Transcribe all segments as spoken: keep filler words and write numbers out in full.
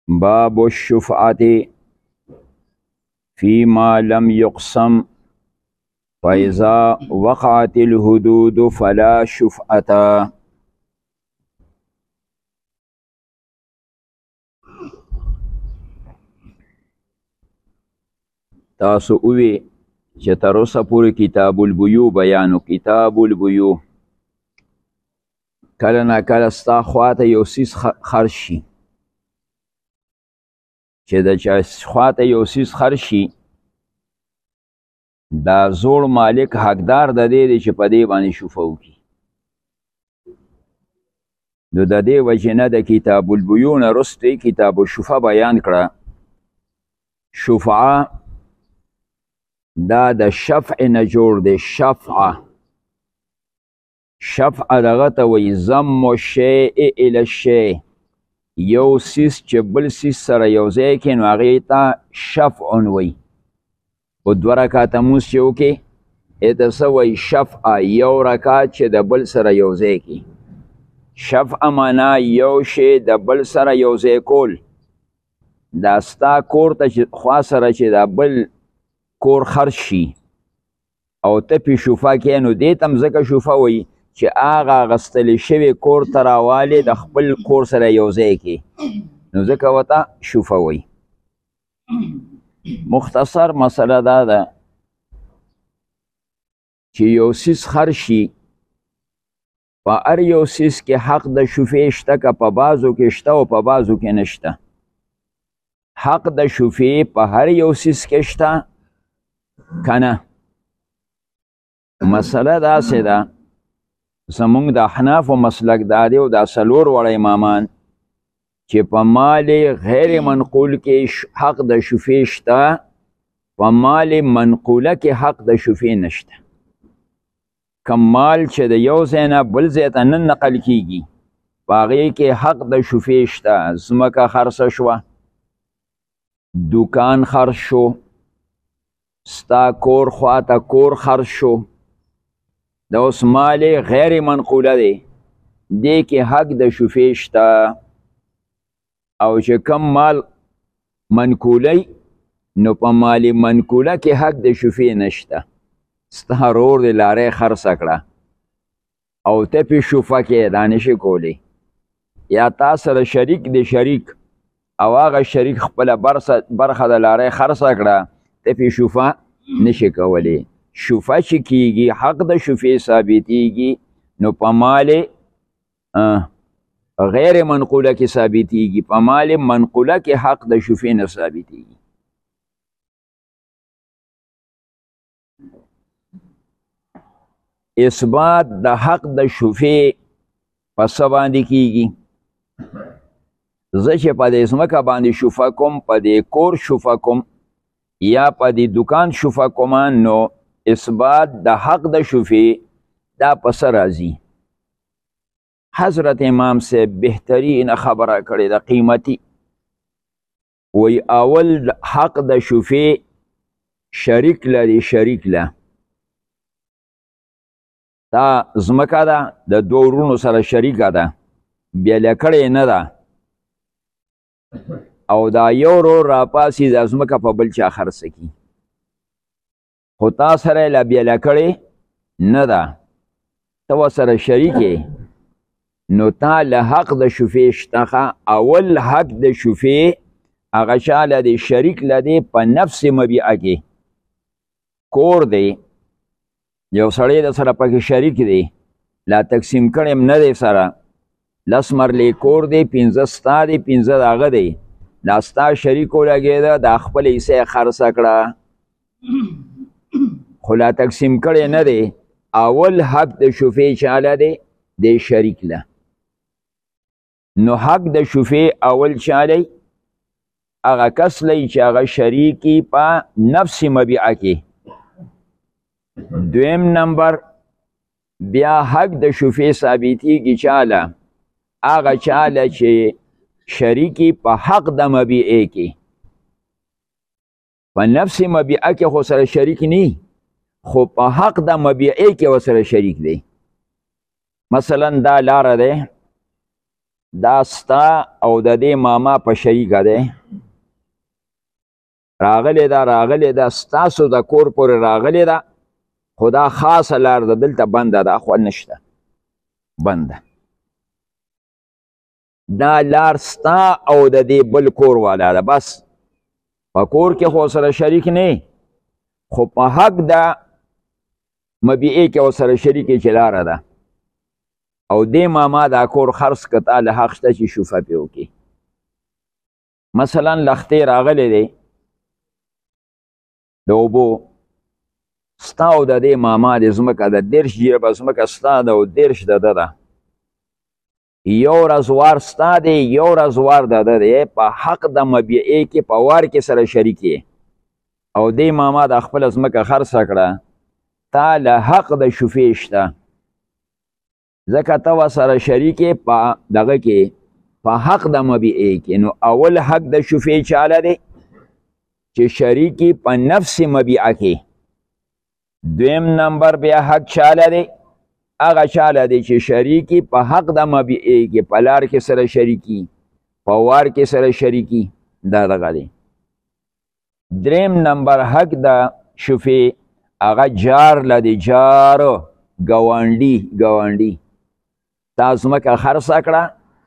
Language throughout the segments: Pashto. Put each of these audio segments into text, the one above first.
باب الشفعة فيما لم يقسم فإذا وقعت الحدود فلا شفعة. تاسو اوی چې تر اوسه پورې کتاب البیوع بیانو. کتاب البیوع کله نا کله ستا خواته یو څیز خرڅ شي، چې د چا خواته یو څیز خرڅ شي، دا زوړ مالک حقدار د دې دی چې په دې باندې شفعه وکړي. نو د دې وجې نه د کتاب البیوع نه وروسته کتاب الشفعه بیان کړه. شفعه دا د شفع نه جوړ دی. شفعه شفعه دغه ته وایي ضم الشیء الی الشیء، یو څیز چې بل څیز سره یو ځای کړي نو هغې ته شفع وایي. په دوه رکعته لمونځ چې وکړې هغې ته څه وایي؟ شفعه. یو رکعت چې د بل سره یو ځای کړي. شفعه معنا یو شی د بل سره یو ځای کول. دا ستا کور ته چې خوا سره چې دا بل کور خرڅ شي او ته پې شفعه کوې، نو دې ته هم ځکه شفعه وایي چې هغه اخیستلی شوی کور ته راوالې د خپل کور سره یو ځای کړي، نو ځکه ورته شفعه وایي. مختصر مسله دا ده چې یو څیز خرڅ شي، په هر یو څیز کې حق د شفعې شته، که په بعضو کې شته او په بعضو کې نشته. حق د شفعې په هر یو څیز کې شته که نه؟ مسله داسې ده، زمونږ د احنافو مسلک دا دی او دا څلور وړه امامان چې په مال غیر منقول کې حق د شفعې شته، په مال منقوله کې حق د شفعې نشته. کم مال چې د یو ځای نه بل ځای ته نه نقل کیږي په هغې کې حق د شفعې شته. ځمکه خرڅه شوه، دوکان خرڅ شو، ستا کور خواته کور خرڅ شو، دا اوس مال غیر منقوله دی، دې کې حق د شفعې شته. او چې کم مال منقولی نو په مال منقوله کې حق د شفعې نشته. ستا ورور دی لارۍ خرڅه کړه او ته پې شفعه کې دا نشي کولی، یا تا سره شریک دی شریک او هغه شریک خپله برخه د لارۍ خرڅه کړه، ته پې شفعه نشي کولی. شفعه چې کیږي حق د شفعې ثابتیږي نو په مال غیر منقوله کې ثابتیږي، په مال منقوله کې حق د شفعې نه ثابتیږي. اثبات د حق د شفعې په څه باندې کیږي؟ زه چې په دې ځمکه باندې شفعه کوم، په دې کور شفعه کوم یا په دې دکان شفعه کوم، نو اثبات د حق د شفعې دا په څه راځي؟ حضرت امام صاحب بهترین خبره کړې ده، قیمتي. وی اول حق د شفعې شریک لري، شریک له دا ځمکه ده د دوه ورونو سره شریکه ده، بیله کړې نه ده، او دا یو ورور راپاسي دا ځمکه په بل چا خرڅه کړي، خو تا سره یې لا بیله کړې نه ده، ته ورسره شریک یې، نو تا له حق د شفعې شته. اول حق د شفعې هغه چا له دی شریک له دی په نفس مبیعه کې. کور دی، یو سړی د سره پکې شریک دی، لا تقسیم کړی نه دی سره، لس مرلې کور دی، پنځه ستا دی، پنځه د هغه دی، دا ستا شریک ولګېده، دا خپل حصه یې خرڅه کړه، خو لا تقسیم کړی نه دی. اول حق د شفعې چاله دی؟ دی شریک له. نو حق د شفعې اول چالی؟ هغه کس لی چې هغه شریکی په نفس مبیعه کې. دویم نمبر بیا حق د شفعې ثابتیږي چاله؟ هغه چاله چې شریکی په حق د مبیعه کې. په نفس مبیعه کې خو سره شریک نی، خو په حق د مبیعه کې ورسره شریک دی. مثلا دا لاره ده، دا ستا او د دې ماما په شریکه دی راغلی دا راغلی دا ستاسو د کور پورې راغلی ده خو دا خاصه لار ده دلته بنده ده خو نشته بنده دا لار ستا او د دې بل کور والا ده بس په کور کې خو سره شریک نه خو په حق د مبیعې کې سره شریکې چې لاره ده او دې ماما دا کور خرڅ که تا له حق شته چې شوفه پې وکړي مثلا لختې راغلی دی د اوبو ستا او د دې ماما د ځمکه د دېرش جیبه ځمکه ستا ده او دېرش د ده ده یو ورځ وار ستا دی یو ورځ وار د ده دی په حق د مبیعې کې په وار کې سره شریک او دې ماما د خپله ځمکه خرڅه کړه تا له حق د شوفې شته ځکه ته ورسره شریک یې په دغه کې په حق د مبیعې کې نو اول حق د شوفې چاله دی چې شریکی په نفس مبیعه کې دویم نمبر بیا حق چاله دی هغه چاله دی چې شریکی په حق د مبیعې کې په لار کې سره شریکی په وار کې سره شریکی دا دغه دی دریم نمبر حق د شوفې هغه جار لدی جار ګاونډي ګاونډي تا ځمکه خرڅه کړه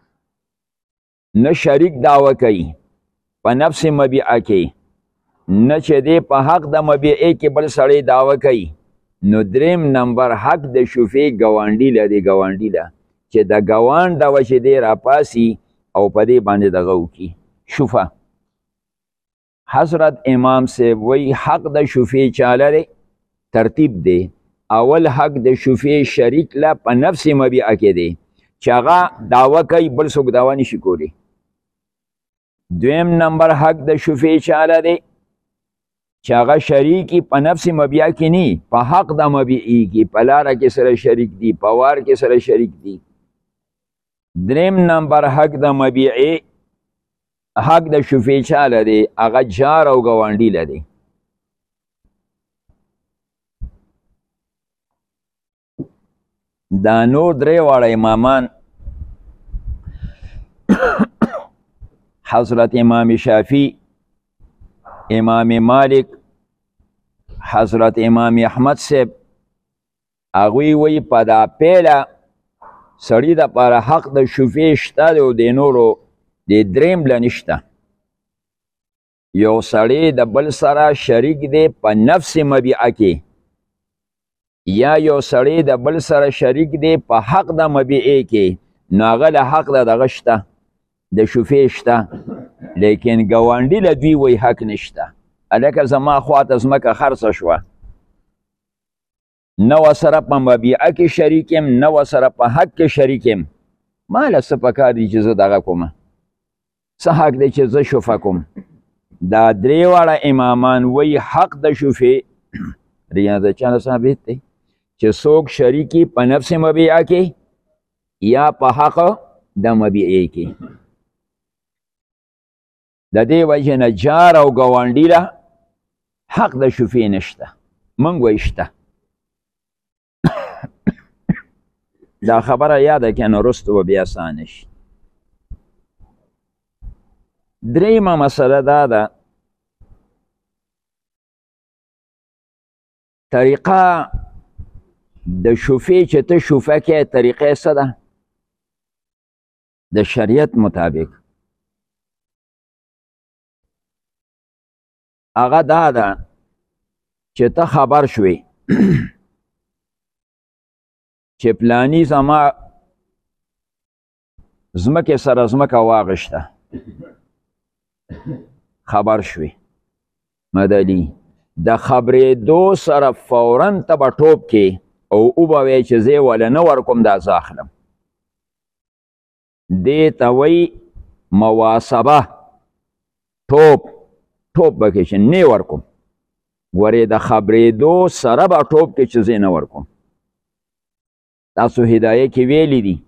نه شریک دعوه کوي په نفس مبیعه کې نه چې دی په حق د مبیعې کې بل سړی دعوه کوي نو دریم نمبر حق د شوفې ګاونډي له دی ګاونډي له چې د ګاونډ د وجې دی راپاسي او په دې باندې دغه وکړي شوفه حضرت امام صاحب وی حق د شوفې چاله دی ترتیب دی اول حق د شوفې شریک له په نفس مبیعه کې دی چې هغه دعوه کوي بل څوک دعوه نشي کولی دویم نمبر حق د شوفې چاله دی چې هغه شریکي په نفس مبیعه کې نه په حق د مبیعې کې په لاره کې سره شریک دی په وار کې سره شریک دی دریم نمبر حق د مبیعې حق د شوفې چاله دی هغه جار او ګاونډي له دی دا نور درې واړه امامان حضرت امام شافعی امام مالک حضرت امام احمد صاحب هغوی وی په دا پیله سړي دپاره حق د شوفې شته دی او د نورو د دریم له نشته یو سړی د بل سره شریک دی په نفس مبیعه کې یا یو سړی د بل سره شریک دی په حق د مبیعې کې نو هغه له حق د دغه شته د شوفې شته لیکن ګاونډي له دوی وی حق نشته هلکه زما خواته ځمکه خرڅه شوه نه ورسره په مبیعه کې شریک یم نه ورسره په حق کې شریک یم ما له څه پکار دي چې زه دغه کومه څه حق دی چې زه شوفه کوم دا درې واړه امامان وی حق د شوفې ریاض چانه ثابت دی چې څوک شریکی په نفس مبیعه کې یا په حق د مبیعې کې د دې وجې نه جار او ګاونډي له حق د شوفې نشته موږ وایي شته دا خبره یاده کړه نو وروسته به بیا اسانه شي دریمه مسله دا ده طریقه د شوفې چې ته شوفه کې طریقه څه ده د شریعت مطابق هغه دا ده چې ته خبر شوې چې پلانی زما ځمکې سره ځمکه واغشته خبر شوې مدلي د خبرېدو سره فورا ته به ټوپ کې او او به وایې چې زه یې وله نه ورکوم دا زه اخلم دې ته وایي مواسبه ټوپ ټوپ به کې چې نه ورکوم ګورې د خبرېدو سره به ټوپ کې چې زه نه ورکوم تاسو هدایه کې ویلی دي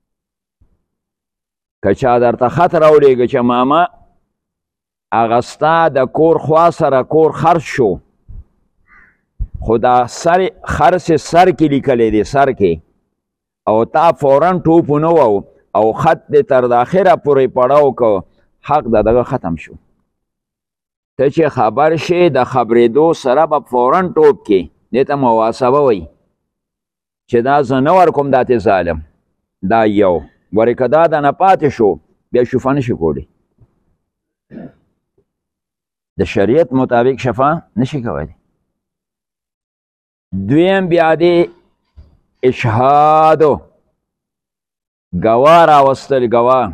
که چا درته خط راولیږه چې ماما هغه ستا د کور خوا سره کور خرڅ شو خو دا سر خرڅ سر کې لیکلی دی سر کې او تا فورا ټوپ ونه وو او خط دې تر د اخره پورې پړاو کو حق د دغه ختم شو. ته چې خبر شې د خبرېدو سره به فورا ټوپ کې دې ته مواسبه وایي چې دا زه نه ورکوم دا تې ظالم. دا یو ورې که دا دنه پاتې شو بیا شفا نشي کولی. د شریعت مطابق شفا نشي کولی. دویم بیا دی اشهادو ګواه راوستل. ګواه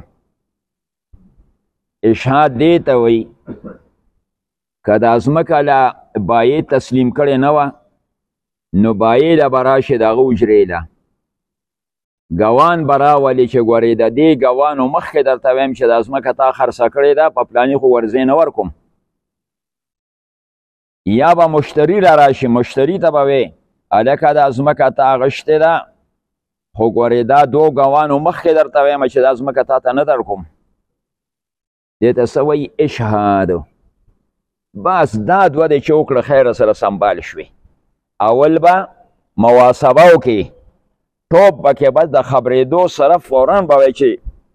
اشهاد دی ته وایي که دا ځمکه له بایې تسلیم کړې نه وه نو بایې له به راشي د هغه حجرې له ګوان به راولي چې ګورې د دې ګوانو مخکې درته وایم چې دا ځمکه تا خرڅه کړې ده په پلاني خو ورځې نه ورکوم. یا به مشتري را راشي مشتري ته به وې هلکه دا ځمکه تا اغشتې ده خو ګورې دا دو ګوانو مخکې درته وایم چې دا ځمکه تا ته نه در کوم. دې ته څه وایي اشهادو. بس دا دوه دی چې وکړه خیره سره سنبال شوې. اول به مواسبه وکړي ټوپ به کې بس د خبرېدو سره فورا به وایي چې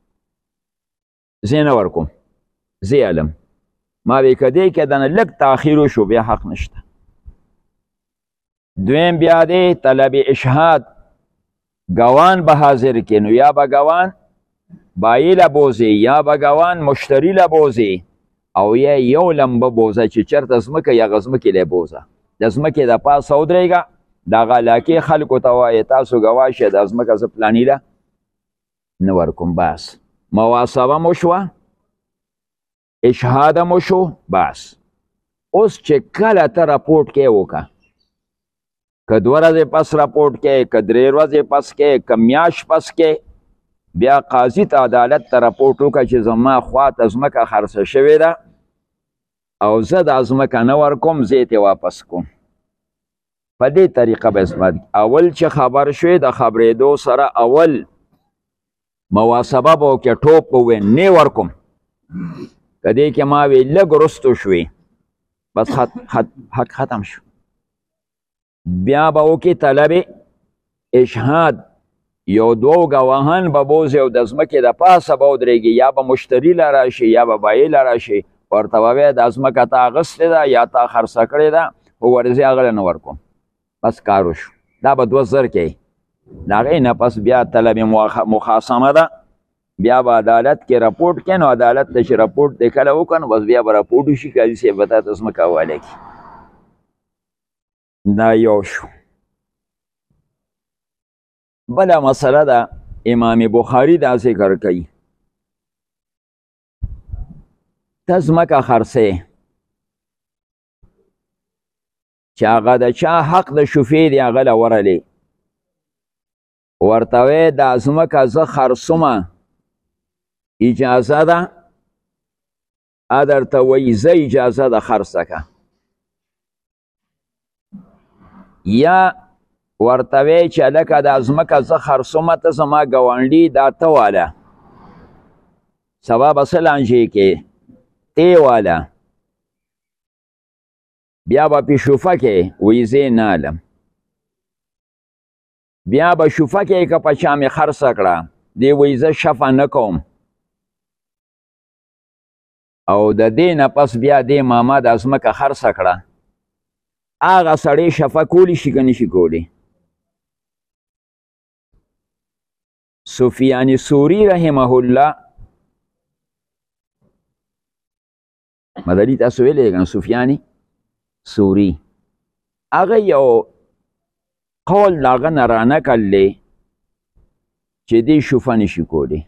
زه نه ورکوم زه علم ما وی که دی که دنه لږ تاخیر وشو بیا حق نشته. دویم بیا دی طلب اشهاد ګوان به حاضر کې نو یا به ګوان بایې له بوځي یا به ګوان مشتري له بوځي او یا یو لمبه بوځه چې چېرته ځمکه یا هغه ځمکې لی بوځه د ځمکې د پاسه ودرېږه د هغه علاقې خلکو ته وایې تاسو ګواه شئ دا ځمکه زه پلاني له نه ورکوم. بس مواسبه مو شوه اشهاده مو شو. بس اوس چې کله ته راپورټ کې وکړه که دوه ورځې پس راپورټ کې که درې ورځې پس کې که میاشت پس کې بیا قاضي ته عدالت ته راپورټ وکړه چې زما خوا ته ځمکه خرڅه شوې ده او زه دا ځمکه نه ورکوم زه یې واپس کوم. په دې طریقه به اثبات اول چې خبر شوې د خبرېدو سره اول مواسبه به وکړې ټوپ به ووایې نه ورکوم. که دې کې ما وی لږ وروستو شوې بس حق ختم شو. بیا به وکړې طلب اشهاد یو دوو ګواهان به بوځي او د ځمکې د پاسه به ودرېږي یا به مشتري له راشي یا به بایې له راشي ورته به وایې دا ځمکه تا اخیستې ده یا تا خرڅه کړې ده خو ورځې هغه له نه ورکوم. بس کار وشو. دا به دوه زر کوي. د هغې نه پس بیا طلب مخاصمه ده بیا به عدالت کې راپورټ کوي نو عدالت ته چې راپورټ دی کله وکړه نو بس بیا به راپورټ وشي قاضي صاحب به تا ته ځمکه حواله کړي. دا یو شو. بله مسله ده امام بخاري دا ذکر کوي ته ځمکه خرڅې چې هغه د چا حق د شفې دی هغه له ورلې ورته وایې دا ځمکه زه خرڅومه اجازه ده ا درته وایي زه اجازه ده خرڅه که یا ورته وایې چې هلکه دا ځمکه زه خرڅومه ته زما ګاونډي دا ته واله سبا به څه لانجې کې تی واله بیا به پې شوفه کې وایي زه یې نه علم بیا به شوفه کې که په چا مې خرڅه کړه دی وایي زه شفه نه کوم او د دې نه پس بیا دې ماما دا ځمکه خرڅه کړه هغه سړی شفه کولی شي که نشي کولی. سفیان ثوری رحمه الله مدلی تاسو ویلی کنه سفیان ثوری هغه یو قول د هغه نه رانقللی چې دې شفه نشي کولی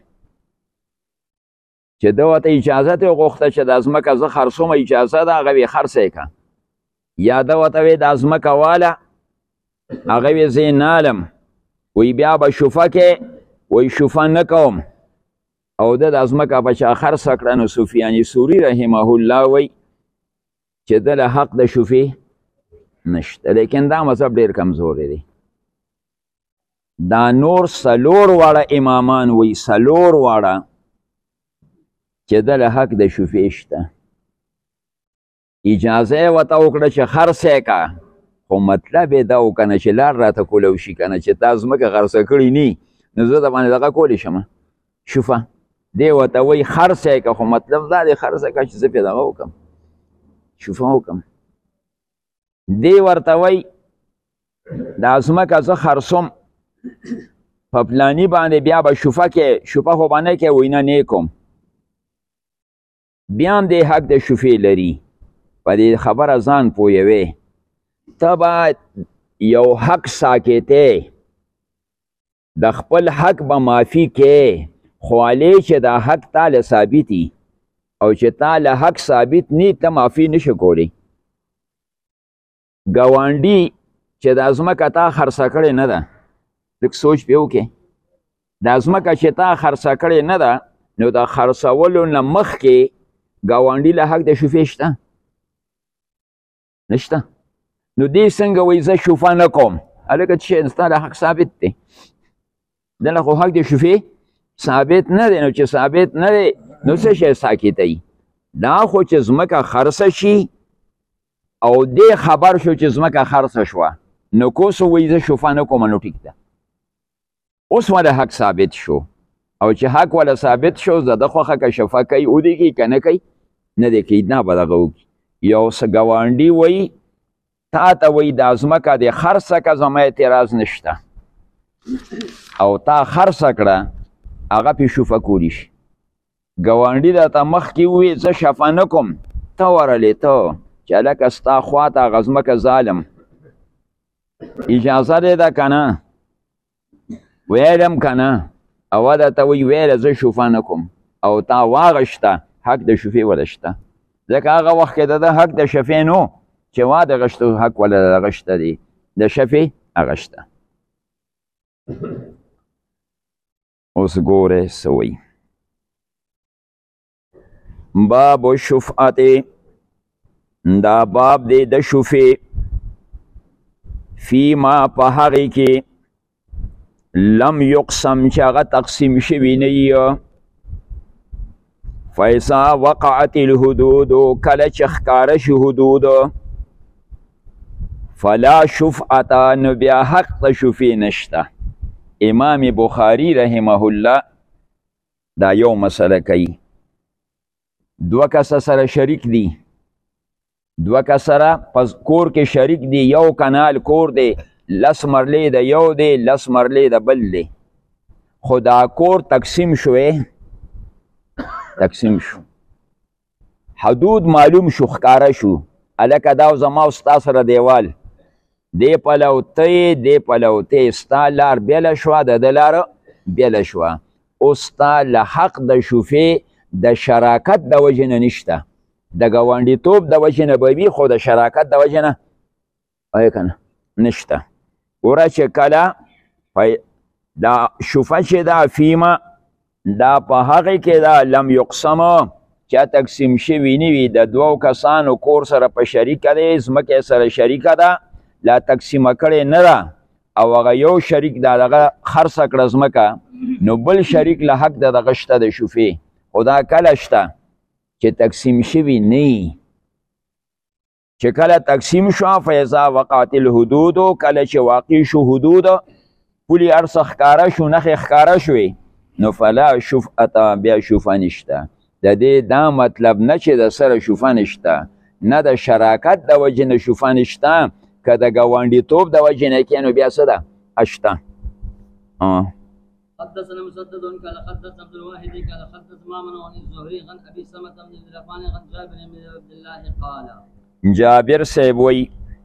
چې ده ورته اجازه ترې غوښته چې دا ځمکه زه خرڅومه اجازه ده هغه ویې خرڅه یې که یا ده ورته ویې دا ځمکه واله هغه ویې زه یې نه علم وی بیا به شفه کې وی شفه نه کوم او ده دا ځمکه په چا خرڅه کړه نو سفیان ثوری رحمه الله وی چې ده له حق د شفې نشته لیکن دا مذهب ډېر کمزوری دی. دا نور څلور واړه امامان وی څلور واړه چې ده له حق د شفې شته اجازه یې ورته وکړه چې خرڅ یې که خو مطلب یې دا و که نه چې لار راته کولو شي که نه چې تا ځمکه خرڅه کړې نی نو زه د باندې دغه کولی شم شوفه دی ورته وایي خرڅه یې که خو مطلب دا دی خرڅه که چې زه پرې دغه وکړم شوفه وکړم دی ورته وایي دا ځمکه زه خرڅوم په پلاني باندې بیا به شوفه کې شوفه خو به نه کې وایي نه نه کوم بیا هم دی حق د شوفې لري په دې خبره ځان پوهوي ته به یو حق ساکتی د خپل حق به معافي کې خو علی چې دا حق تا له ثابتي او چې تا له حق ثابت نی ته معافي نشي کولی ګاونډي چې دا ځمکه تا خرڅه کړې نه ده لږ سوچ پې وکړې دا ځمکه چې تا خرڅه کړې نه ده نو د خرڅولو نه مخکې ګاونډي له حق د شوفې شته نشته نو دې څنګه وایي زه شوفه نه کوم هلکه چې ستا له حق ثابت دی دله خو حق د شوفې ثابت نه دی نو چې ثابت نه دی نو څه شی ساکتوي دا خو چې ځمکه خرڅه شي او دې خبر شو چې ځمکه خرڅه شوه نو کوسو وایي زه شوفه نه کوم نو ټیک ده اوس وله حق ثابت شو او چې حق وله ثابت شو زه د خوښه که شفه کوي ودې کوي که نه کوي نه دی کوي نه به دغه وکړي یو څه ګاونډي وایي تا ته وایي دا ځمکه دې خرڅه که زما اعتراض نشته او تا خرڅه کړه هغه پې شوفه کولی شي ګاونډي درته مخکې ووایي زه شفه نه کوم ته ورلې ته چې هلکه ستا خواته هغه ځمکه ظالم اجازه دی ده که نه ویلم که نه او درته وایي ویله زه شوفه نه کوم او تا واغشته حق د شوفې وله شته ځکه هغه وخت کې د ده حق د شفې نو چې وا د غشتو حق وله دغه شته دی د شفې هغه شته اوس ګوره څه وایي باب الشفعت دا باب دی د شوفې فیما په هغې کې لم یقسم چې هغه تقسیم شوي نه وي فیضا وقعت الحدود کله چې ښکاره شي حدود فلا شفعت نو بیا حق د شوفې نشته امام بخاری رحمه الله دا یو مسله کوي دوه کسه سره شریک دي دوه کسره په کور کې شریک دي یو کنال کور دی لس مرلې د یو دی لس مرلې د بل دی خو دا کور تقسیم شوی تقسیم شو حدود معلوم شو ښکاره شو هلکه دا زما او ستا سره دیوال دی پلوتی دی پلوتی ستا لار بیله شوه د ده لاره بیله شوه اوس ستا له حق د شوفې د شراکت د وجې نه نشته د ګاونډیتوب د وجې نه به وي خو د شراکت د وجې نه وایه که نه نشته ګوره چې کله دا شوفه چې دا فیمه دا په هغې کې دا لم یقسمه چې تقسیم شوي نه وي د دوو کسانو کور سره په شریکه دی ځمکې سره شریکه ده لا تقسیمه کړې نه ده او هغه یو شریک دا دغه خرڅه کړه ځمکه نو بل شریک له حق د دغه شته د شوفې خو دا کله شته چې تقسیم شوي نه وي چې کله تقسیم شو فیضا وقعت الحدود کله چې واقع شو حدود پولې هر څه ښکاره شو نښې ښکاره شوې نو فلا شفعت بیا شوفه نشته د دې دا مطلب نه چې د سره شوفه نشته نه د شراکت د وجې نه شوفه نشته که د ګاونډیتوب د وجې نه کې نو بیا څه ده اشته حدثنا مسدد قال حدثنا عبد الواحد قال حدثنا معمر عن الزهري عن ابي سلمة بن الرفان عن جابر بن عبد الله قال جابر صاحب وی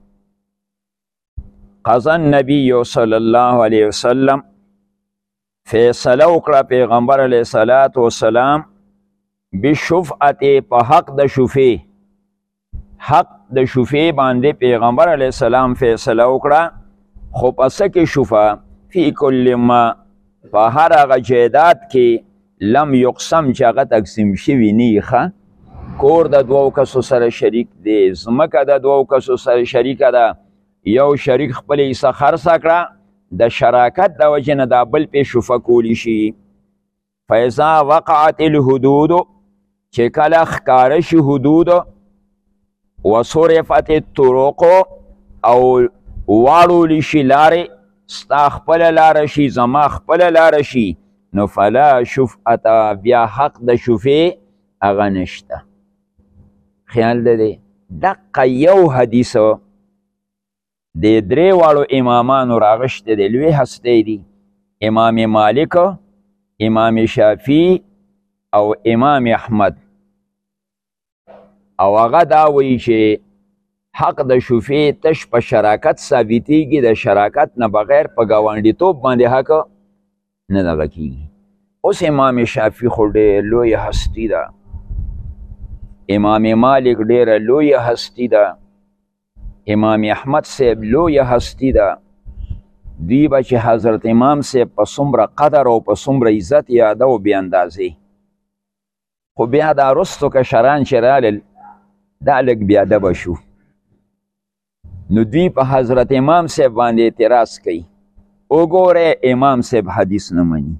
قضى النبي صلی الله علیه وسلم فیصله وکړه پیغمبر علیه الصلاة والسلام بشفعت په حق د شوفې حق د شوفې باندې پیغمبر علیه السلام فیصله وکړه خو په څه کې شوفه فی کل ما په هر هغه جایداد کې لم یقسم چې هغه تقسیم شوي نه وي کور د دوو کسو سره شریک دی ځمکه د دوو کسو سره شریکه ده یو شریک خپل حصه خرڅه کړه د شراکت د وجې نه دا بل پې شوفه کولی شي فیضا وقعت الحدود چې کله ښکاره شي حدود وصرفت الطرق او واړولی شي لارې ستا خپله لاره شي زما خپله لاره شي نو فلا شفعه بیا حق د شفیع هغه نشته. خیال ده دی دقه یو حدیثو د درې واړو امامانو راغشته دی لوی هستی دی امام مالک امام شافعی او امام احمد او هغه دا وایي چې حق د شفیع تش په شراکت ثابتېږي د شراکت نه بغیر په ګاونډیتوب باندې حق نه دغه کېږي. اوس امام شافعي خو ډېر لوی هستی ده، امام مالک ډېره لوی هستی ده، امام احمد صاحب لوی هستی ده. دوی به چې حضرت امام صاحب په څومره قدر او په څومره عزت یاده او بې اندازې، خو بیا دا رستو کشران چې رالل دا لږ بېادبه شو، نو دوی په حضرت امام صاحب باندې اعتراض کوي. وګوره امام صاحب حدیث نه مني.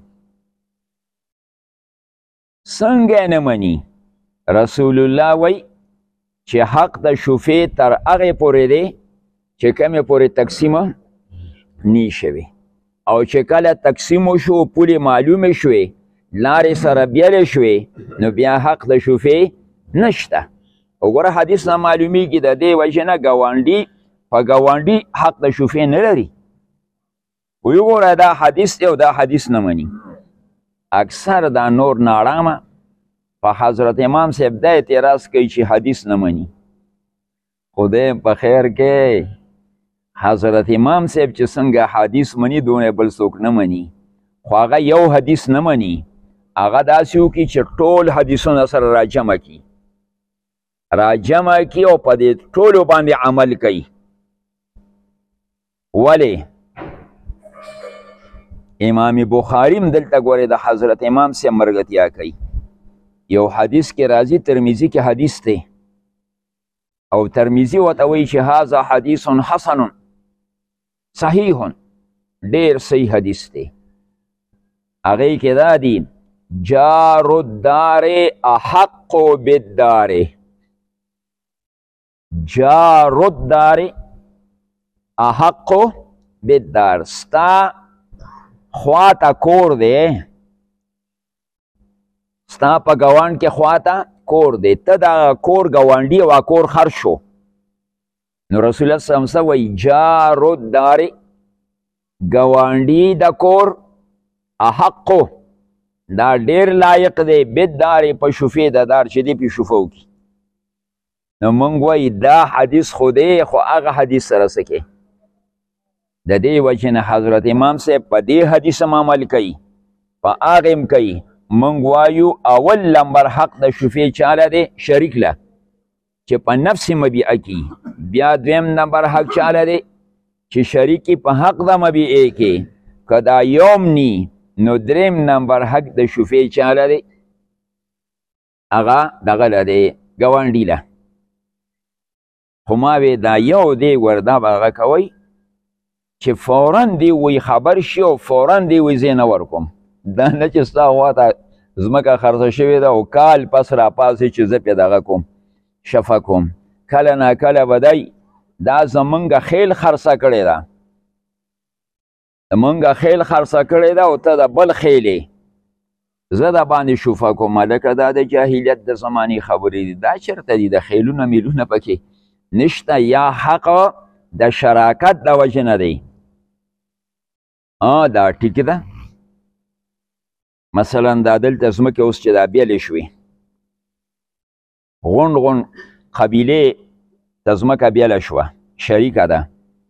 څنګه نه مني؟ رسول الله وی چې حق د شفیع تر هغې پورې دی چې کومې پورې تقسیمه نی شوې، او چې کله تقسیم وشو پولې معلومې شوې لارې سره بیلې شوې نو بیا حق د شفیع نشته. وګوره حدیث نه معلومیږي د دې وجې نه ګاونډي په ګاونډي حق د شفیع نه لري. وی وګوره دا حدیث دی او دا حدیث نه مني. اکثر دا نور ناړامه په حضرت امام صاحب دا اعتراض کوي چې حدیث نه مني. خدای په خیر کې حضرت امام صاحب چې څنګه حدیث مني دونه بل څوک نه مني، خو هغه یو حدیث نه مني، هغه داسې وکړي چې ټول حدیثونه سره راجمع کړي راجمع کړي او په دې ټولو باندې عمل کوي. ولې امام بخاري هم دلته ګورې د حضرت امام صاحب مرګتیا کوي. یو حدیث کې راځي، ترمیزي کې حدیث دی او ترمیزي ورته وایي چې هذا حدیث حسن صحیح، ډېر صحیح حدیث دی. هغې کې دا دي جار الدار احق بالدار، جار الدار احق بالدار، ستا خواته کور دی، ستا په ګاونډ کې خواته کور دی، ته دا کور ګاونډي او کور خر شو. نو رسول الله صلی الله علیه وسلم وایي جار الدار، ګاونډي د کور احقو دا ډېر لایق دی بالدار په شفیع د دار چې دی پې شفه وکړي. نو موږ وایي دا حدیث خو دی خو هغه حدیث سره څه کې د دې وجې نه حضرت امام صاحب په دې حدیث هم عمل کوي، په هغې هم کوي. موږ وایو اول لمبر حق د شفیع چاله دی؟ شریک له، چې په نفس مبیعه کې. بیا دویم نمبر حق چاله دی؟ چې شریکی په حق د مبیعه کې. که دا یوم نی نو دریم نمبر حق د شفیع چاله دی؟ هغه دغه له دی ګاونډي له. خو ما وی دا یو دی وردا به هغه کوئ چې فورا دی وی خبر شي او فورا دی وی زه نه ورکوم. دا نه چې ستا خواته ځمکه خرڅه شوې ده او کال پس را پاسې چې زه پې دغه کوم شفه کوم. کله ناکله به دی دا زمونږ خیل خرڅه کړې ده، زمونږ خیل خرڅه کړې ده او ته د بل خیلې زه د باندې شفه کوم. هلکه دا د جاهلیت د زمانې خبرې دي، دا چېرته دي؟ د خیلونه میلونه پکې نشته. یا حق د شراکت د وجې نه دی. دا ټیک ده. مثلا دا دلته ځمکې اوس چې دا بیلې شوې، غونډ غونډ قبیلې ته ځمکه بیله شوه، شریکه ده،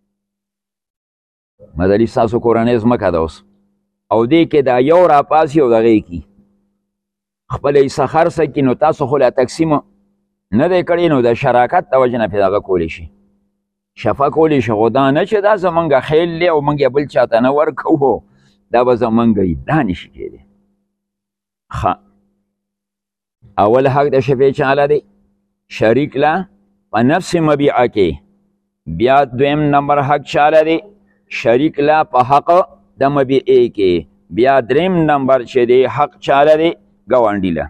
مدلي ستاسو کورنۍ ځمکه ده اوس، او دې کې دا یو راپاسي او دغې کې خپله حصه خرڅه کړي، نو تاسو خو لا تقسیم نه دی کړی، نو د شراکت د وجې نه پرې دغه کولی شي، شفه کولی شي. خو دا نه چې دا زمونږ خیل دی او موږ یې بل چاته نه ورکوو، دا به زمونږ وي، دا نشي کېدی. ښه، اول حق د شفیع چاله دی؟ شریک له په نفس مبیعه کې. بیا دویم نمبر حق چاله دی؟ شریک له په حق د مبیعې کې. بیا دریم نمبر چې دی حق چاله دی؟ ګاونډي له.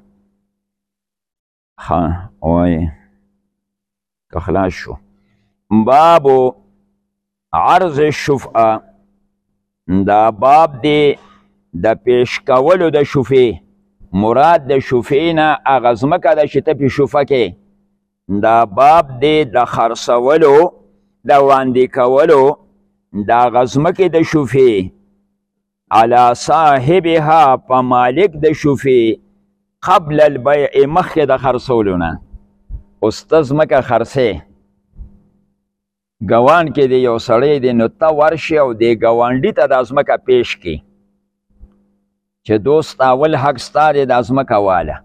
ښه وایي که خلاص شو. بابو عرض الشفعه، دا باب دی د پیش کولو د شفې مراد د شفې نه هغه ځمکه ده چې ته پې شفه کې دا باب دی د خرڅولو د وړاندې کولو د هغه ځمکې د شفې علی صاحبها په مالک د شفې قبل البیع مخکې د خرڅولو نه اوس ته ځمکه خرڅې ګوان کې دی یو سړی دی نو ته ورشي او دې ګاونډي ته دا ځمکه پیش کړي چې دوست اول حق ستا دی دا ځمکه واله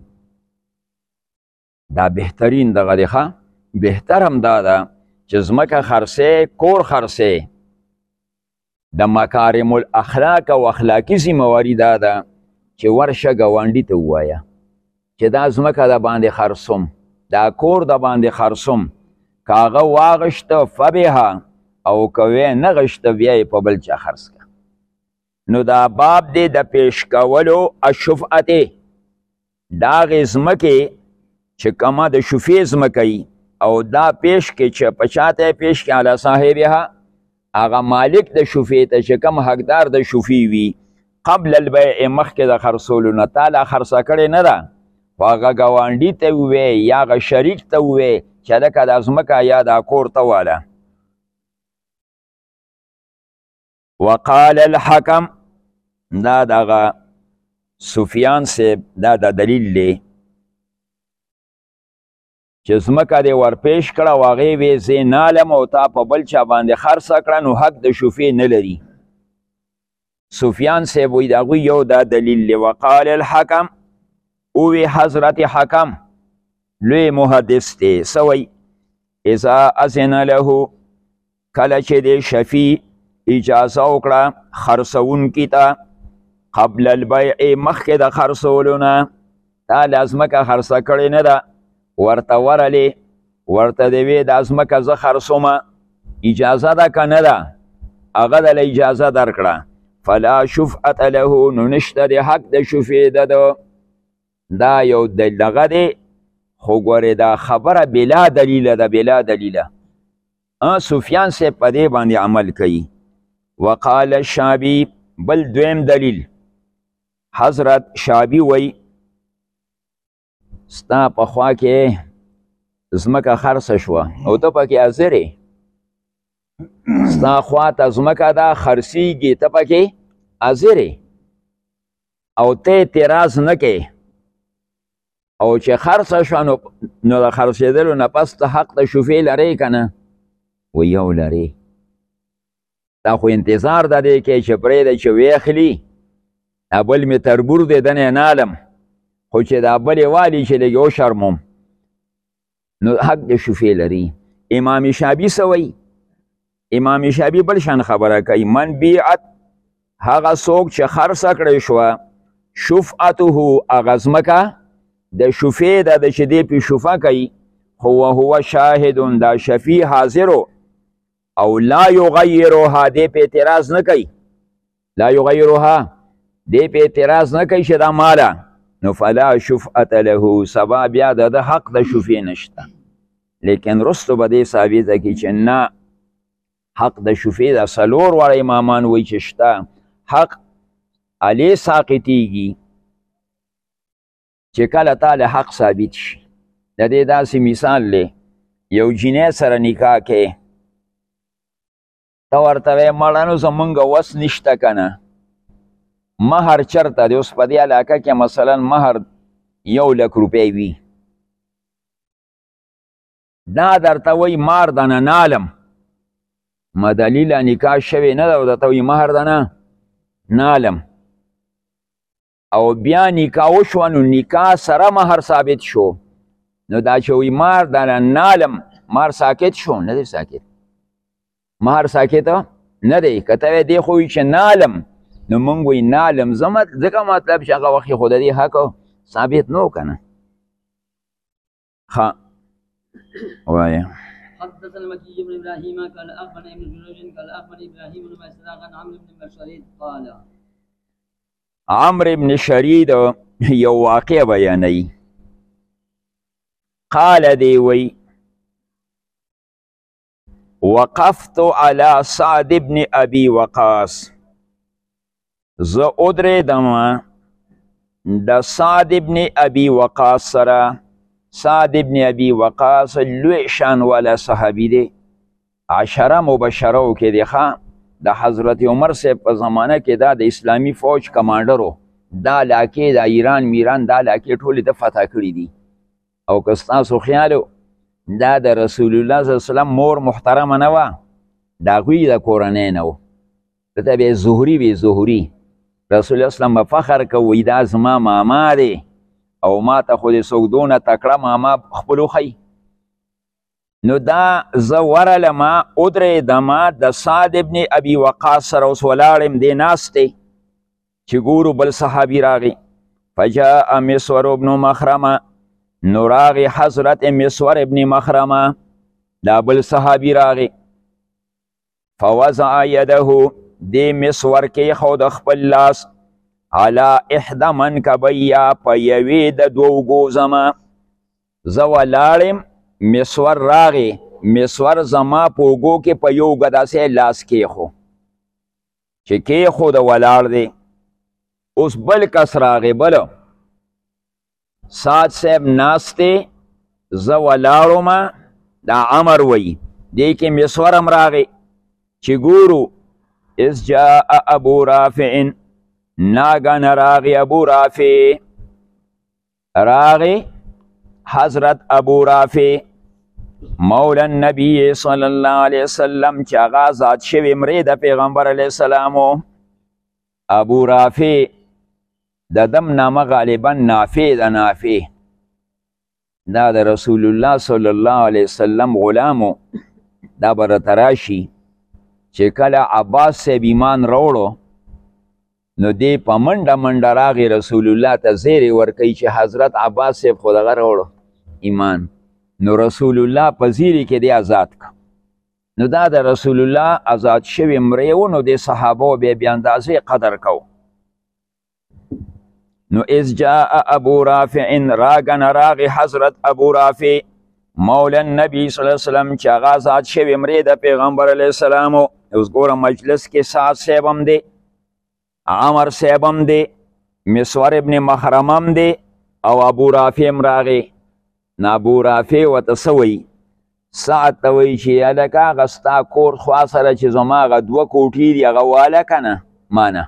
دا بهترین دغه دی ښه بهتر هم دا ده چې ځمکه خرڅې کور خرڅې د مکارم الاخلاق او اخلاقي ذمهواري دا ده چې ورشه ګاونډي ته ووایه چې دا ځمکه د باندې خرڅوم دا کور د باندې خرڅوم که هغه واغشته فبها او که وی نه غشته بیا یې په بل چا خرڅ کړه نو دا باب دی د پیش کولو الشفعتې د هغې ځمکې چې کومه د شفې ځمکه وي او دا پیش کې چې په چا ته یې پیش کړي علی صاحبها هغه مالک د شفې ته چې کوم حقدار د شفې وي قبل البیع مخکې د خرڅولو نه تا لا خرڅه کړې نه ده خو هغه ګاونډي ته ووایې یا هغه شریک ته ووایې چې لکه دا ځمکه یا دا کور ته واله وقال الحکم دا دغه سفیان صاحب دا د دلیل دی چې ځمکه دې ورپېش کړه او هغې وې زه نالم او تا په بل چا باندې خرڅه کړه نو حق د شفې نه لري سفیان صاحب وایي د هغوی یو دا دلیل دی وقال الحکم اووی حضرت حکم لوی محدث دی څه وایي اذا اذن له کله چې د شفیع اجازه وکړه خرڅوونکي ته قبل البیع مخکې د خرڅولو نه تا له ځمکه خرڅه کړې نه ده ورته ورلې ورته د وې دا ځمکه زه خرڅومه اجازه ده که نه ده هغه دله اجازه درکړه فلا شفعت له نو نشته د حق د شفې ده ده دا یو دغه دی خو ګورې دا خبره بلا دلیله ده بلا دلیله سفیان صاحب په دې باندې عمل کوي وقال الشعبي بل دویم دلیل حضرت شعبي وی ستا په خوا کې ځمکه خرڅه شوه او ته پکې حاضر یې ستا خوا ته ځمکه ده خرڅېږي ته پکې حاضر یې او ته اعتراض نه کوې او چې خرڅه شوه نو د خرڅېدلو نه پس ته حق د شفې لرې که نه و یو لرې دا خو انتظار ده دی کې چې پرېږده چې ویخلي دا بل مې تربور دی دنې نالم خو چې دا بلې والي چې لږ وشرمم نو حق د شفې لري امام شعبي څه وایي امام شعبي بل شان خبره کوي من بیعت هغه څوک چې خرڅه کړی شوه شفعته هغه ځمکه د شفې ده د چې دی پې شفه کوي هو هو شاهد دا شفیع حاضرو او لا یغیرها دی په اعتراض نه کوي لا یغیرها دی په اعتراض نه کوي چې دا ماله نو فلا شفعت له سبا بیا د حق د شفې نشته لیکن رستو به دې ثابته کړي چې نه حق د شفې د څلور واړه امامان وایي چې شته حق علی ساقطیږي چې کله تاله حق ثابت شي د دې داسې مثال دی یو جینۍ سره نکاح کې ته ورته وایې مړه نو زمونږ وس نشته که نه مهر چرته دی اوس په دې علاقه کې مثلا مهر یو لک روپۍ وي دا درته وایي مهر د نه نالم ما دلیله نکاح شوی نه ده او درته وایي مهر د نه نالم او بیا نکاح وشوه نو نکاح سره مهر ثابت شو نو دا چې وایي مهر د نه نالم مهر ساکت شو نه دی ساکت مهر ساکت نه دی که ته وایې دی خو وایي چې نالم نو مونږ وایي نالم زه ځکه مطلب چې هغه وخت خو د دې حق ثابت نه و که نه ښه وایه حدثنا المكي بن ابراهيم قال اخبرنا ابن جريج قال اخبرني ابراهيم بن مسعود عن عمرو بن شريد قال عمرو بن شريد یو واقع بیانوي قال دی وی وقفت على سعد بن ابي وقاص زه ودرېدم د سعد ابن ابي وقاص سره. سعد ابن ابي وقاص لوی شان والا صحابي دی، عشره مبشرو کې دی ښه. د حضرت عمر صاحب په زمانه کې دا د اسلامي فوج کمانډر و. دا علاقې د ایران میران دا علاقې ټولې د فتح کړي دي. او که ستاسو خیال دا د رسول الله صلی الله علیه وسلم مور محترمه نه وه، د هغوی د کورنۍ نه و. دته به یې زهري وي، زهري. رسول الله صلی الله علیه وسلم به فخر کوي دا زما ماما دی او ما ته خو دې څوک دونه تکړه ماما خپلو ښیي. نو دا زه ورغلمه ودرېدمه د سعد ابن ابي وقاص سره اوس ولاړ یم، دی ناست دی چې ګورو بل صحابي راغی. فجاء مسور ابن مخرمه، نو راغی حضرت مسور ابن مخرمه، دا بل صحابي راغی. فوضع یده، دی مسور کې خود خپل لاس علی احدى منکبیا، په یوې د دوو ګوزمه. زه ولاړ یم، مسور راغی، مسور زما په اوږو کې په یو ګداسې لاس کېښو، چې کېښود ولاړ دی. اوس بل کس راغی، بل سعد صاحب ناست دی، زه ولاړم، دا امر وی. دی کې مسور هم راغی چې ګورو. اذ جاء ابو رافع، ناګن راغی ابو رافع، راغی حضرت ابو رافع مولا النبی صلی الله علیه وسلم، چې هغه آزاد شوی مرې د پیغمبر علیه السلام. ابو رافع د دم نامه غالبا نافع د نافع، دا د رسول الله صلی الله علیه وسلم غلامو. دا به راته راشي چې کله عباس صاحب ایمان راوړو، نو دی په منډه منډه راغی رسول الله ته زیری ورکوي چې حضرت عباس صاحب خو دغه راوړو ایمان. نو رسول الله په زیری کې دی آزاد که. نو دا د رسول الله آزاد شوی مری و، نو د صحابو بیا بې اندازې قدر کو. نو اذ جاء ابو رافع، راګن راغی حضرت ابو رافع مولا النبي صلی الله علیه وسلم، چې هغه آزاد شوی مری د پیغمبر علیه السلام. اوس ګوره مجلس کې سعد صاحب هم دی، عمر صاحب هم دی، مسور ابن مخرم هم دی، او ابو رافع هم راغی. نو ابو رافع ورته څه وایي؟ سعد ته وایي چې هلکه هغه ستا کور خوا سره چې زما هغه دوه کوټې دي هغه واله که نه ما نه.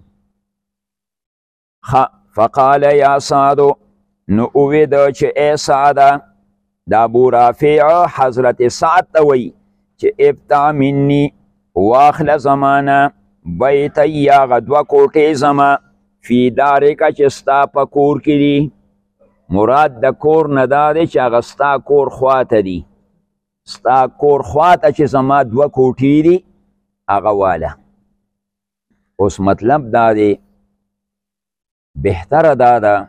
فقال یا سعد، نو اوویده چې ای سعده. د ابو رافع حضرت سعد ته وایي چې ابتع مني، واخله زمانه بیتی هغه دوه کوټې زما، فی دارکه چې ستا په کور کې دي. مراد د کور نه دا دی چې هغه ستا کور خواته دي، ستا کور خواته چې زما دوه کوټې دي هغه واله. اوس مطلب دا دی، بهتره دا ده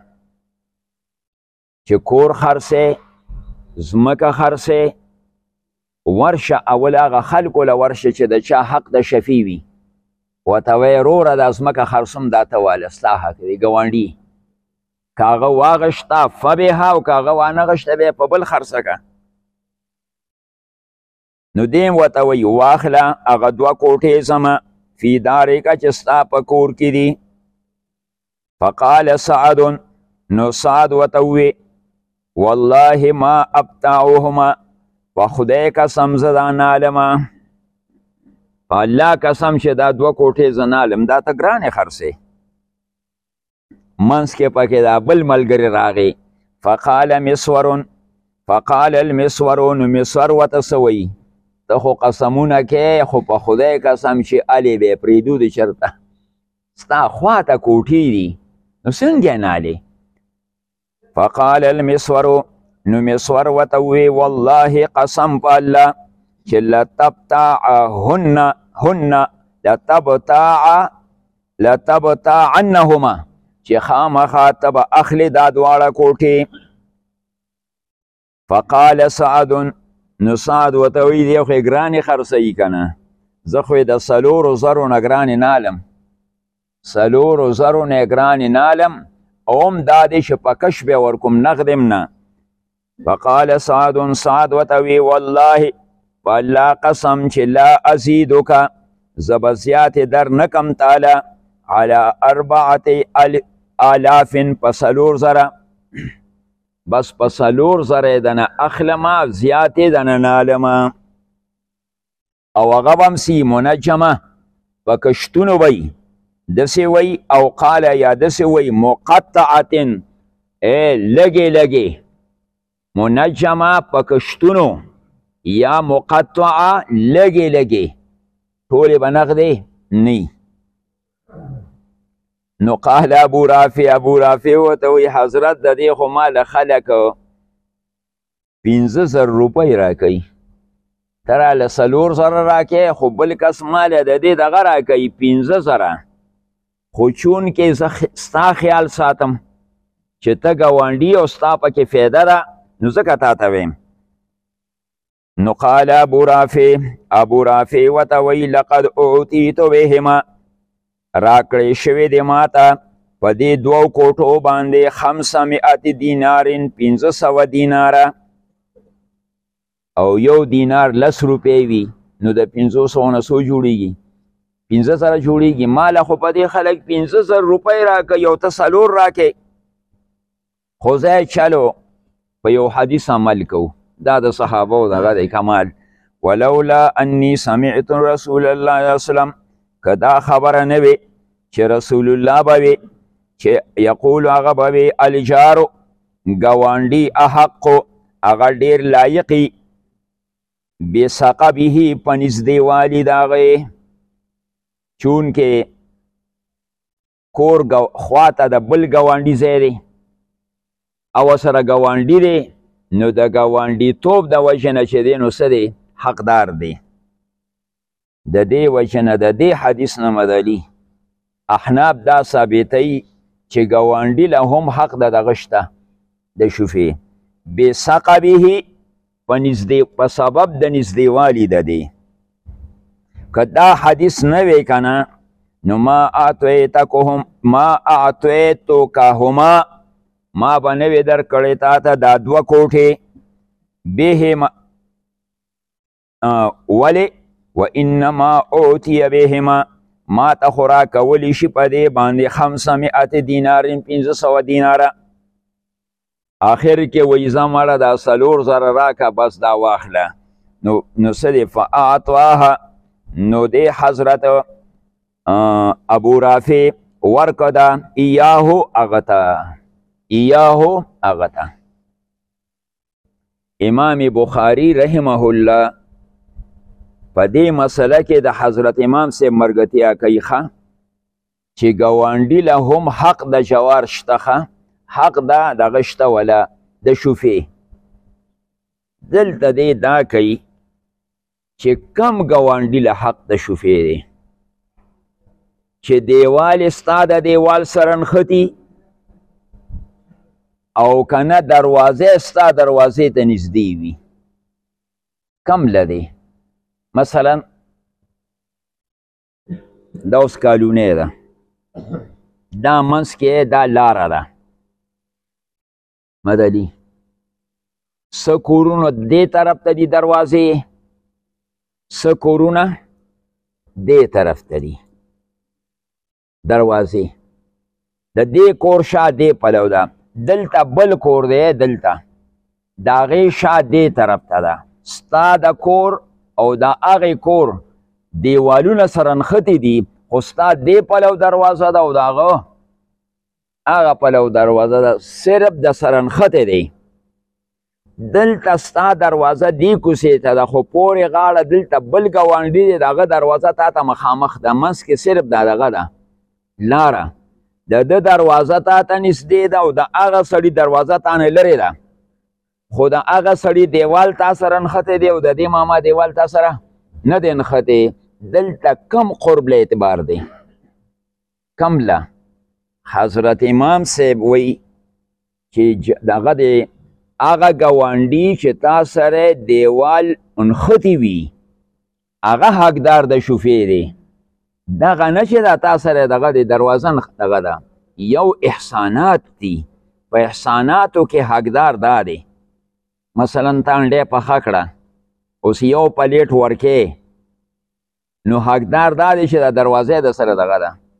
چې کور خرڅې، ځمکه خرڅې، ورشه اول هغه خلکو له ورشه چې د چا حق د شفی وي، ورته وایې وروره دا ځمکه خرڅوم دا ته واله، ستا حق دی ګاونډي. که هغه واغشته فبها، او که هغه وانغشته بیا په بل خرڅه که. نو دیم ورته وایي واخله هغه دوه کوټې زما، فی دارکه چې ستا په کور کې دي. فقال سعد، نو سعد ورته ووی والله ما ابتعوهما، په خدای قسم زه دا نالمه، په الله قسم چې دا دوه کوټې زه نالم، دا ته ګرانې خرڅې. منځ کې پکې دا بل ملګری راغی. فقال مسور، فقال المسور، نو مسور ورته څه وایي؟ ته خو قسمونه کې، خو په خدای قسم چې الې به یې پرېږدو د چېرته ستا خواته کوټې دي، نو څنګه نالې؟ فقال المسور، نو مسور ورته ووی والله قسم په الله چې لتبتعهن هن لتبتع لتبتعنهما، چې خامخا ته به اخلي دا دواړه کوټې. فقال سعد، نو سعد ورته وایي دی خو یې ګرانې خرڅوي که نه، زه خو یې د څلورو زرو نه ګرانې نالم، څلورو زرو نه یې ګرانې نالم، او هم دا دی چې په کش بیا ورکوم، نغد هم نه. فقال سعد، سعد ورته وایي والله په الله قسم چې لا ازیدک، زه به زیاتې در نه کم تاله علی اربعت آلاف پسلور زره بس پسلور زره دنه اخلمه زیاتی دنه نالمه او هغه به هم سی منجمه په کشتونو وی دسې وی او قال یا دسې وی مقطعتن ای لګې لګې منجمه په کشتونو یا مقطعه لګې لګې ټولې به نغدې نی نو قال ابو رافع ابو رافع ورته وی حضرت د دې خو ما له خلک پنځه زر روپۍ راکوي ته راله څلور زره راکوې خو بل کس ماله د دې دغه راکوي پنځه زره خو چونکې زه ستا خیال ساتم چې ته ګاونډي او ستا پکې فایده ده نو ځکه تا ته ویم نو قال ابو رافع ابو رافع ورته وی لقد اعطیت بهما راکړی شوی دی ماته په دې دوو کوټو باندې خمسه مئت دینارین پنځه سوه دیناره او یو دینار لس روپۍ وي نو د پنځو سوو نه څو جوړېږي پنځه زره جوړېږي ماله خو په دې خلک پنځه زر روپۍ راکوي او ته څلور راکې خو زه چلو په یو حدیث عمل کوو دا د صحابو دغه دی کمال ولولا انی سمعت رسول الله صلی الله علیه وسلم که دا خبره نه وي چې رسول الله به وي چې یقول هغه به وي الجارو ګاونډي احقو هغه ډېر لایقي بسقبه په نږدېوالي د هغې چونکې کور خواته د بل ګاونډي ځای دی او سره ګاونډي دی نو د ګاونډیتوب د وجې نه چې دی نو څه دی حقدار دی د دې وجې نه د دې حدیث نه مدلي احناف دا ثابتوي چې ګاونډي له هم حق د دغه شته د شوفې بسقبه په سبب د نږدېوالي د دی که دا حدیث نه وی که نه نو ما اعطیتکهم ما اعطیتکهما ما به نه وی درکړی تا ته دا دوه کوټې بهما ولې و انما اوتی بهما ما ته خو راکولی شي په دې باندې خمسه مئت دینارین پنځه سوه دیناره آخر کې وایي زه مړه دا څلور زره راکه بس دا واخله نو نو څه دی فاعطاها نو دی حضرت ابو رافع ورکه ده ایاهو هغه ته ایاهو هغه ته امام بخاری رحمه الله په دې مسله کې د حضرت امام صاحب مرګتیا کوي ښه چې ګاونډي له هم حق د جوار شته ښه حق ده دغه شته ولا د شوفې دلته دې دا کوي چې کم ګاونډي له حق د شوفې دی چې دیوال ستا د دیوال سره نښتي او که نه دروازې ستا دروازې ته نږدې وي کم لدی مثلا دا اوس کالونی ده دا منځ کې دا لاره ده مدلي څه کورونه دې طرف ته دي دروازې څه کورونه دې طرف ته دي دروازې د دې کور شا دې پلو ده دلته بل کور دی دلته د هغې شا دې طرف ته ده ستا د کور او د هغې کور دیوالونه سره نښتي دي خو ستا دې پلو دروازه ده او د هغه هغه پلو دروازه ده صرف د سره نښتی دی دلته ستا دروازه دې کوڅې ته ده خو پورې غاړه دلته بل ګاونډي دی د هغه دروازه تا ته مخامخ ده منځ کې صرف دا دغه ده لاره د ده دروازه تا ته نږدې ده او د هغه سړي دروازه تا نه لرې ده خو د هغه سړي دیوال تا سره نښتی دی او د دې ماما دیوال تا سره نه دی نښتی دلته کم قرب له اعتبار دی کم له حضرت امام صاحب وی چې دغه دی هغه ګاونډي چې تا سره دیوال نښتی وي هغه حقدار د شوفې دی دغه نه چې دا تا سره دغه دی دروازه دغه ده یو احسانات دي په احساناتو کې حقدار دا دی مثلا تا انډۍ پخه کړه اوس یو پلیټ ورکې نو حقدار دا دی چې دا دروازه د سره دغه ده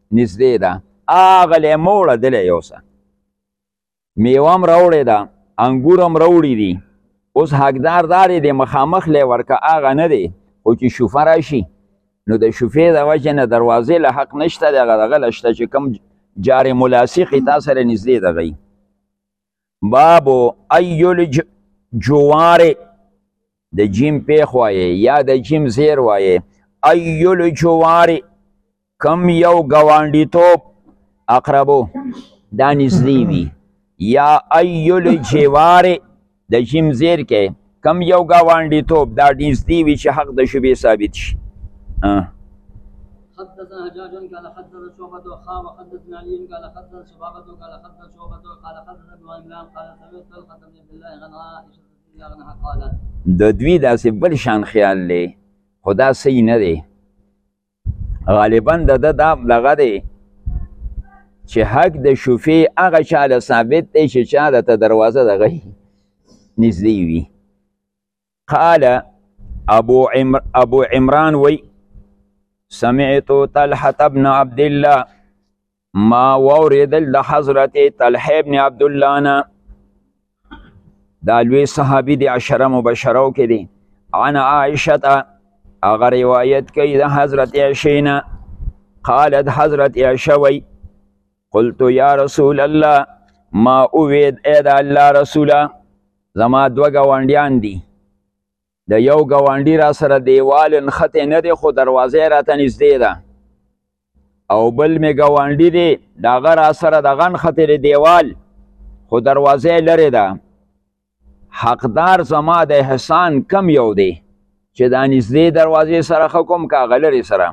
نږدې ده هغه موړه دلی یو څه میوه هم راوړې ده انګور هم راوړي دي اوس حقدار دار دی مخامخ لی ورکه هغه نه دی خو چې شوفه راشي نو د شوفې د وجې نه دروازې له حق نشته دی هغه دغه له شته چې کوم جار ملاصقې تا سره نږدې دغی بابو ایل جوارې د جیم پیښ وایې یا د جیم زیر وایې ایل جوارې کم یو ګاونډیتوب اقربو دا نږدې وي یا ایل جوارې د جیم زیر کې کم یو ګاونډیتوب دا نږدې وي چې حق د شبې ثابت شي حدثنا حجاج قال حدثنا شعبة وخاب حدثنا علي قال حدثنا شبابة قال حدثنا شعبة قال حدثنا ابن عمران قال سمعت طلحة بن عبد الله عن عائشة رضي الله عنها قالت د دوی داسې بل شان خیال دی خو دا صحیح نه دی غالبا د ده دا دغه دی چې حق د شوفې هغه چا له ثابت دی چې چا درته دروازه دغه نږدې وي قال ابو عمر ابو عمران وی سمعت طلحة بن عبد الله ما وردل د حضرت طلحه ابن عبد الله نه دا لوی صحابي دی عشره مبشرو کې دی عن عائشه هغه روایت کوي د حضرت عائشه نه قالت حضرت عائشه وی قلت یا رسول الله ما اوید اې د الله رسوله زما دوه ګاونډیان دي د یو ګاونډي را سره دیوال نښتی نه دی خو دروازه یې راته نږدې ده او بل مې ګاونډي دی د هغه را سره دغه نښتی دی دیوال خو دروازه یې لرې ده حقدار زما د احسان کم یو دی چې دا نږدې دروازې سره ښه کوم که هغه لرې سره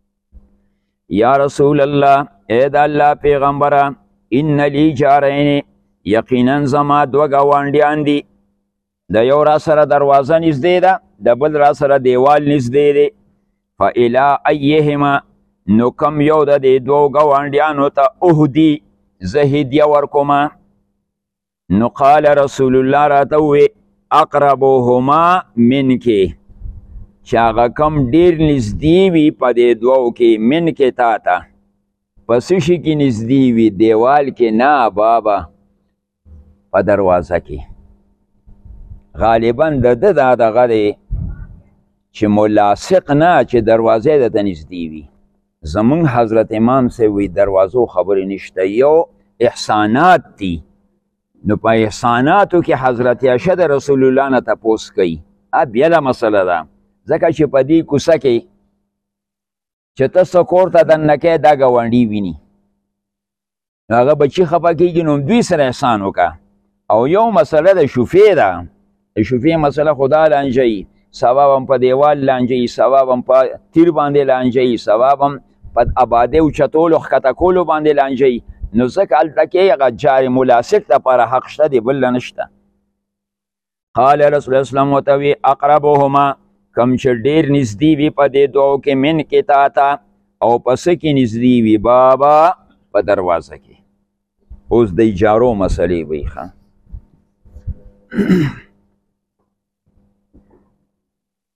یا رسول الله ای د الله پیغمبره ان لی جارین یقینا زما دوه ګاونډیان دي د یو را سره دروازه نږدې ده د بل را سره دیوال نږدې دی فالی ایهما نو کم یو د دې دوو ګاونډیانو ته اهدي زه هدیه ورکومه نو قال رسول الله راته ووی اقربهما منکې چې هغه کم ډېر نږدې وي په دې دوو کې منکې تا ته په څه شي کې نږدې وي دیوال کې نه بابا په دروازه کې غالبا د ده دا دغه دی چې ملاصق نه چې دروازې درته نږدې وي زمونږ حضرت امام صاحب وی دروازو خبرې نشته یو احسانات دي نو په احساناتو کې حضرت عایشه د رسول الله نه تپوس کوي بیله مسله ده ځکه چې په دې کوڅه کې چې ته څه کور ته دننه کې دا ګاونډي ویني هغه بچي خفه کېږي نو دوی سره احسان وکړه او یو مسله د شوفې ده د شوفې مسله خدا لانجوي ثواب هم په دیوال لانجوي ثواب هم په تیر باندې لانجوي ثواب هم په آبادۍ اوچتولو ښکته کولو باندې لانجوي نو ځکه هلته کې هغه جار ملاصق دپاره حق شته دی بل نه نشته قال رسول الله اسلام ورته وي اقربهما کم چې ډېر نږدې وي په دې دوو کې من کې تا ته او په څه کې نږدې وي بابا په دروازه کې اوس د اجارو مسلې وي ښه